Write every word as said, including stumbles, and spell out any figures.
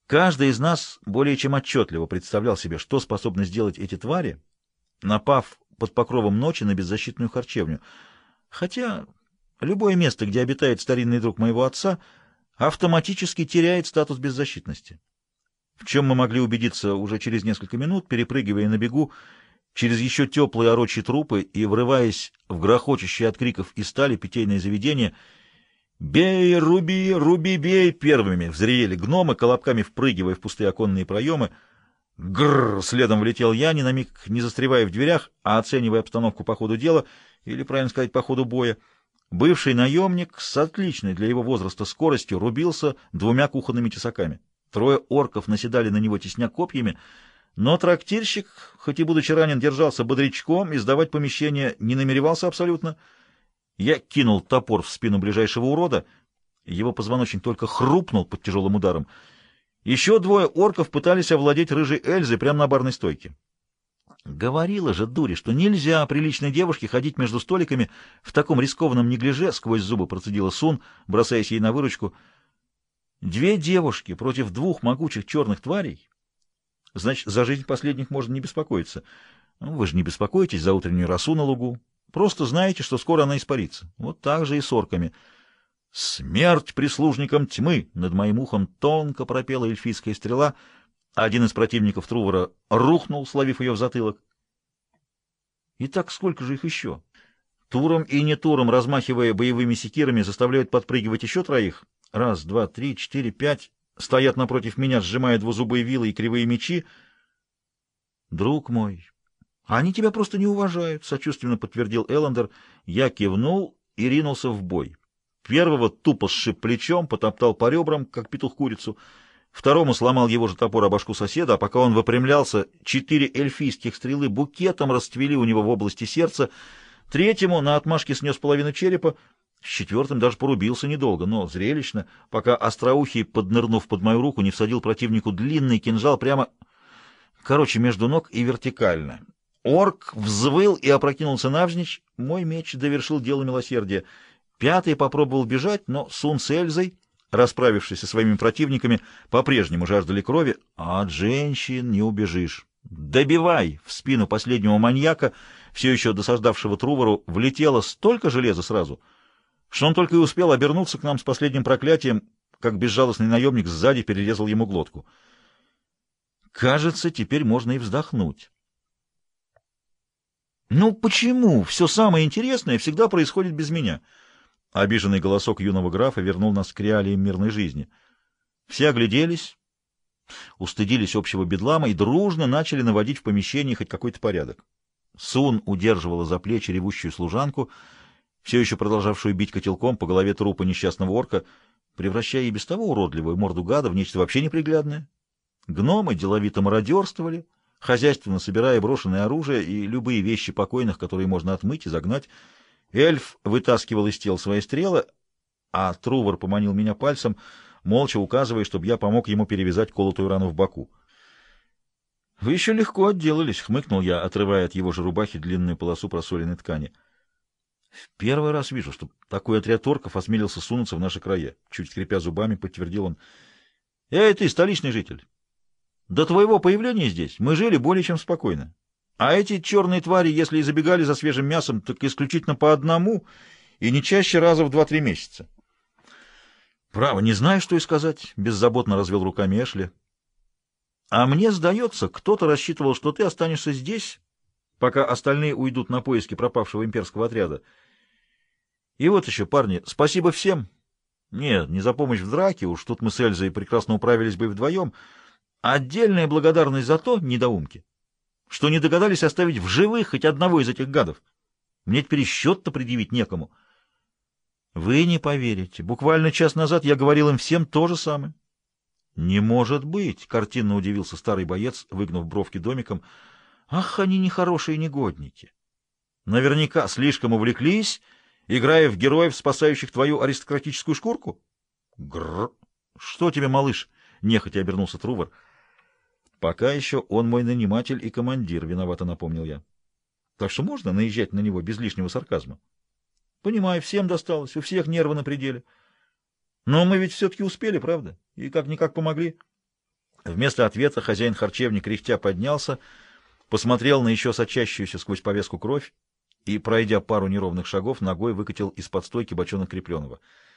Каждый из нас более чем отчетливо представлял себе, что способны сделать эти твари, напав под покровом ночи на беззащитную харчевню. Хотя любое место, где обитает старинный друг моего отца, автоматически теряет статус беззащитности. В чем мы могли убедиться уже через несколько минут, перепрыгивая на бегу через еще теплые орочьи трупы и врываясь в грохочущие от криков и стали питейное заведение. «Бей, руби, руби, бей!» Первыми взревели гномы, колобками впрыгивая в пустые оконные проемы. Грррр! Следом влетел я, ни на миг не застревая в дверях, а оценивая обстановку по ходу дела, или, правильно сказать, по ходу боя. Бывший наемник с отличной для его возраста скоростью рубился двумя кухонными тесаками. Трое орков наседали на него тесня копьями, но трактирщик, хоть и будучи ранен, держался бодрячком и сдавать помещение не намеревался абсолютно. Я кинул топор в спину ближайшего урода, его позвоночник только хрупнул под тяжелым ударом. Еще двое орков пытались овладеть рыжей Эльзой прямо на барной стойке. Говорила же дури, что нельзя приличной девушке ходить между столиками в таком рискованном неглиже, сквозь зубы процедила Сун, бросаясь ей на выручку. Две девушки против двух могучих черных тварей? Значит, за жизнь последних можно не беспокоиться. Ну, вы же не беспокоитесь за утреннюю росу на лугу. Просто знаете, что скоро она испарится. Вот так же и с орками. «Смерть прислужникам тьмы!» Над моим ухом тонко пропела эльфийская стрела. Один из противников Трувора рухнул, словив ее в затылок. Итак, сколько же их еще? Туром и не туром, размахивая боевыми секирами, заставляют подпрыгивать еще троих. Раз, два, три, четыре, пять. Стоят напротив меня, сжимая двузубые вилы и кривые мечи. Друг мой, они тебя просто не уважают, сочувственно подтвердил Эллендер. Я кивнул и ринулся в бой. Первого тупо сшиб плечом, потоптал по ребрам, как петух курицу. Второму сломал его же топор о башку соседа, а пока он выпрямлялся, четыре эльфийских стрелы букетом расцвели у него в области сердца. Третьему на отмашке снес половину черепа. С четвертым даже порубился недолго, но зрелищно, пока остроухий, поднырнув под мою руку, не всадил противнику длинный кинжал прямо, короче, между ног и вертикально. Орк взвыл и опрокинулся навзничь. Мой меч довершил дело милосердия. Пятый попробовал бежать, но Сун с Эльзой, расправившись со своими противниками, по-прежнему жаждали крови, а от женщин не убежишь. «Добивай!» В спину последнего маньяка, все еще досаждавшего Трувору, влетело столько железа сразу, что он только и успел обернуться к нам с последним проклятием, как безжалостный наемник сзади перерезал ему глотку. Кажется, теперь можно и вздохнуть. «Ну почему все самое интересное всегда происходит без меня?» Обиженный голосок юного графа вернул нас к реалиям мирной жизни. Все огляделись, устыдились общего бедлама и дружно начали наводить в помещении хоть какой-то порядок. Сун удерживала за плечи ревущую служанку, все еще продолжавшую бить котелком по голове трупа несчастного орка, превращая и без того уродливую морду гада в нечто вообще неприглядное. Гномы деловито мародерствовали, хозяйственно собирая брошенное оружие и любые вещи покойных, которые можно отмыть и загнать. Эльф вытаскивал из тел свои стрелы, а Трувор поманил меня пальцем, молча указывая, чтобы я помог ему перевязать колотую рану в боку. — Вы еще легко отделались, — хмыкнул я, отрывая от его же рубахи длинную полосу просоленной ткани. — В первый раз вижу, что такой отряд орков осмелился сунуться в наши края, — чуть скрипя зубами, подтвердил он. — Эй, ты, столичный житель! До твоего появления здесь мы жили более чем спокойно. А эти черные твари, если и забегали за свежим мясом, так исключительно по одному и не чаще раза в два-три месяца. Право, не знаю, что и сказать, — беззаботно развел руками Эшли. А мне сдается, кто-то рассчитывал, что ты останешься здесь, пока остальные уйдут на поиски пропавшего имперского отряда. И вот еще, парни, спасибо всем. Нет, не за помощь в драке, уж тут мы с Эльзой прекрасно управились бы и вдвоем. Отдельная благодарность за то, недоумки, что не догадались оставить в живых хоть одного из этих гадов. Мне теперь и счет-то предъявить некому. Вы не поверите. Буквально час назад я говорил им всем то же самое. Не может быть, — картинно удивился старый боец, выгнув бровки домиком. Ах, они нехорошие негодники. Наверняка слишком увлеклись, играя в героев, спасающих твою аристократическую шкурку. Грррр. Что тебе, малыш? Нехотя обернулся Трувор. Пока еще он мой наниматель и командир, виновато напомнил я. Так что можно наезжать на него без лишнего сарказма. Понимаю, всем досталось, у всех нервы на пределе. Но мы ведь все-таки успели, правда? И как-никак помогли. Вместо ответа хозяин харчевни кряхтя поднялся, посмотрел на еще сочащуюся сквозь повязку кровь и, пройдя пару неровных шагов, ногой выкатил из-под стойки бочонок крепленого.